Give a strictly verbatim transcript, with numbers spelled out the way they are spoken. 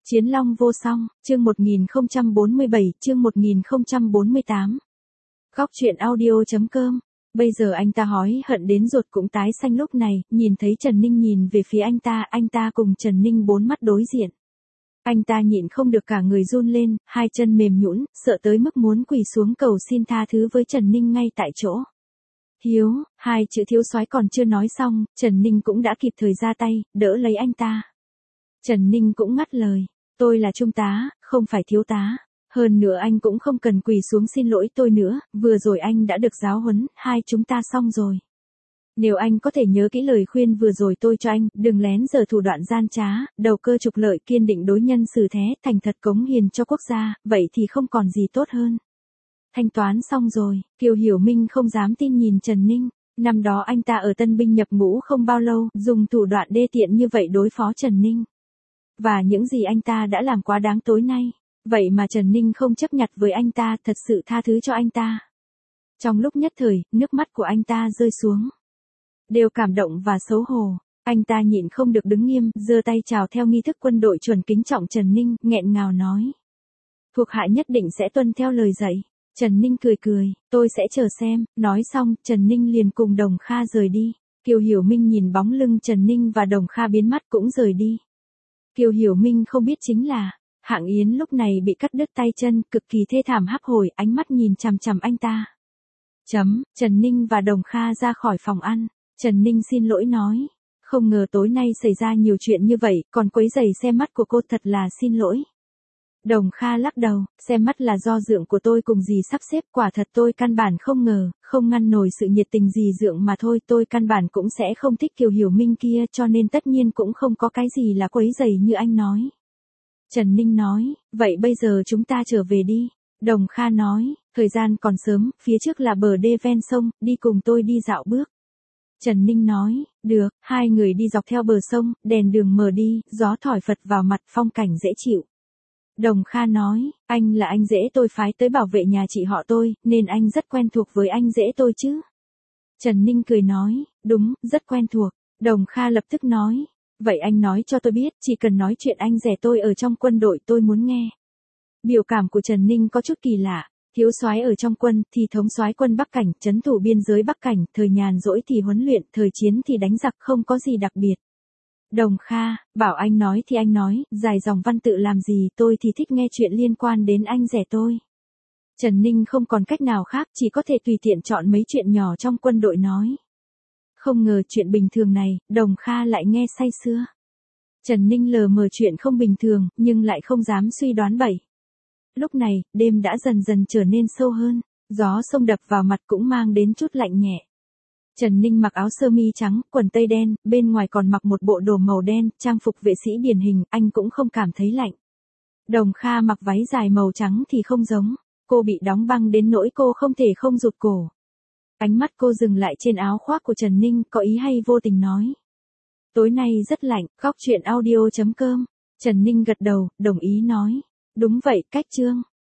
Chiến long vô song, chương một nghìn không trăm bốn mươi bảy, chương một nghìn không trăm bốn mươi tám. Góc truyện audio chấm com. Bây giờ anh ta hối hận đến ruột cũng tái xanh lúc này, nhìn thấy Trần Ninh nhìn về phía anh ta, anh ta cùng Trần Ninh bốn mắt đối diện. Anh ta nhịn không được cả người run lên, hai chân mềm nhũn, sợ tới mức muốn quỳ xuống cầu xin tha thứ với Trần Ninh ngay tại chỗ. Hiếu, hai chữ thiếu soái còn chưa nói xong, Trần Ninh cũng đã kịp thời ra tay, đỡ lấy anh ta. Trần Ninh cũng ngắt lời, tôi là trung tá, không phải thiếu tá. Hơn nữa anh cũng không cần quỳ xuống xin lỗi tôi nữa, vừa rồi anh đã được giáo huấn, hai chúng ta xong rồi. Nếu anh có thể nhớ kỹ lời khuyên vừa rồi tôi cho anh, đừng lén giở thủ đoạn gian trá, đầu cơ trục lợi, kiên định đối nhân xử thế, thành thật cống hiến cho quốc gia, vậy thì không còn gì tốt hơn. Thanh toán xong rồi, Kiều Hiểu Minh không dám tin nhìn Trần Ninh. Năm đó anh ta ở tân binh nhập ngũ không bao lâu, dùng thủ đoạn đê tiện như vậy đối phó Trần Ninh. Và những gì anh ta đã làm quá đáng tối nay. Vậy mà Trần Ninh không chấp nhặt với anh ta, thật sự tha thứ cho anh ta. Trong lúc nhất thời, nước mắt của anh ta rơi xuống. Đều cảm động và xấu hổ. Anh ta nhịn không được đứng nghiêm, giơ tay chào theo nghi thức quân đội chuẩn kính trọng Trần Ninh, nghẹn ngào nói. Thuộc hạ nhất định sẽ tuân theo lời dạy. Trần Ninh cười cười, tôi sẽ chờ xem. Nói xong, Trần Ninh liền cùng Đồng Kha rời đi. Kiều Hiểu Minh nhìn bóng lưng Trần Ninh và Đồng Kha biến mất cũng rời đi. Kiều Hiểu Minh không biết chính là, Hạng Yến lúc này bị cắt đứt tay chân, cực kỳ thê thảm hấp hối, ánh mắt nhìn chằm chằm anh ta. Chấm, Trần Ninh và Đồng Kha ra khỏi phòng ăn. Trần Ninh xin lỗi nói, không ngờ tối nay xảy ra nhiều chuyện như vậy, còn quấy rầy xem mắt của cô, thật là xin lỗi. Đồng Kha lắc đầu, xem mắt là do dượng của tôi cùng dì sắp xếp, quả thật tôi căn bản không ngờ, không ngăn nổi sự nhiệt tình dì dượng mà thôi, tôi căn bản cũng sẽ không thích Kiều Hiểu Minh kia, cho nên tất nhiên cũng không có cái gì là quấy rầy như anh nói. Trần Ninh nói, vậy bây giờ chúng ta trở về đi. Đồng Kha nói, thời gian còn sớm, phía trước là bờ đê ven sông, đi cùng tôi đi dạo bước. Trần Ninh nói, được, hai người đi dọc theo bờ sông, đèn đường mờ đi, gió thổi phật vào mặt, phong cảnh dễ chịu. Đồng Kha nói, anh là anh rể tôi phái tới bảo vệ nhà chị họ tôi, nên anh rất quen thuộc với anh rể tôi chứ. Trần Ninh cười nói, đúng, rất quen thuộc. Đồng Kha lập tức nói, vậy anh nói cho tôi biết, chỉ cần nói chuyện anh rể tôi ở trong quân đội tôi muốn nghe. Biểu cảm của Trần Ninh có chút kỳ lạ, thiếu soái ở trong quân thì thống soái quân Bắc Cảnh, trấn thủ biên giới Bắc Cảnh, thời nhàn rỗi thì huấn luyện, thời chiến thì đánh giặc, không có gì đặc biệt. Đồng Kha, bảo anh nói thì anh nói, dài dòng văn tự làm gì, tôi thì thích nghe chuyện liên quan đến anh rể tôi. Trần Ninh không còn cách nào khác, chỉ có thể tùy tiện chọn mấy chuyện nhỏ trong quân đội nói. Không ngờ chuyện bình thường này, Đồng Kha lại nghe say sưa. Trần Ninh lờ mờ chuyện không bình thường, nhưng lại không dám suy đoán bậy. Lúc này, đêm đã dần dần trở nên sâu hơn, gió sông đập vào mặt cũng mang đến chút lạnh nhẹ. Trần Ninh mặc áo sơ mi trắng, quần tây đen, bên ngoài còn mặc một bộ đồ màu đen, trang phục vệ sĩ điển hình, anh cũng không cảm thấy lạnh. Đồng Kha mặc váy dài màu trắng thì không giống, cô bị đóng băng đến nỗi cô không thể không rụt cổ. Ánh mắt cô dừng lại trên áo khoác của Trần Ninh, có ý hay vô tình nói. Tối nay rất lạnh, góc truyện audio chấm com. Trần Ninh gật đầu, đồng ý nói. Đúng vậy, cách chương.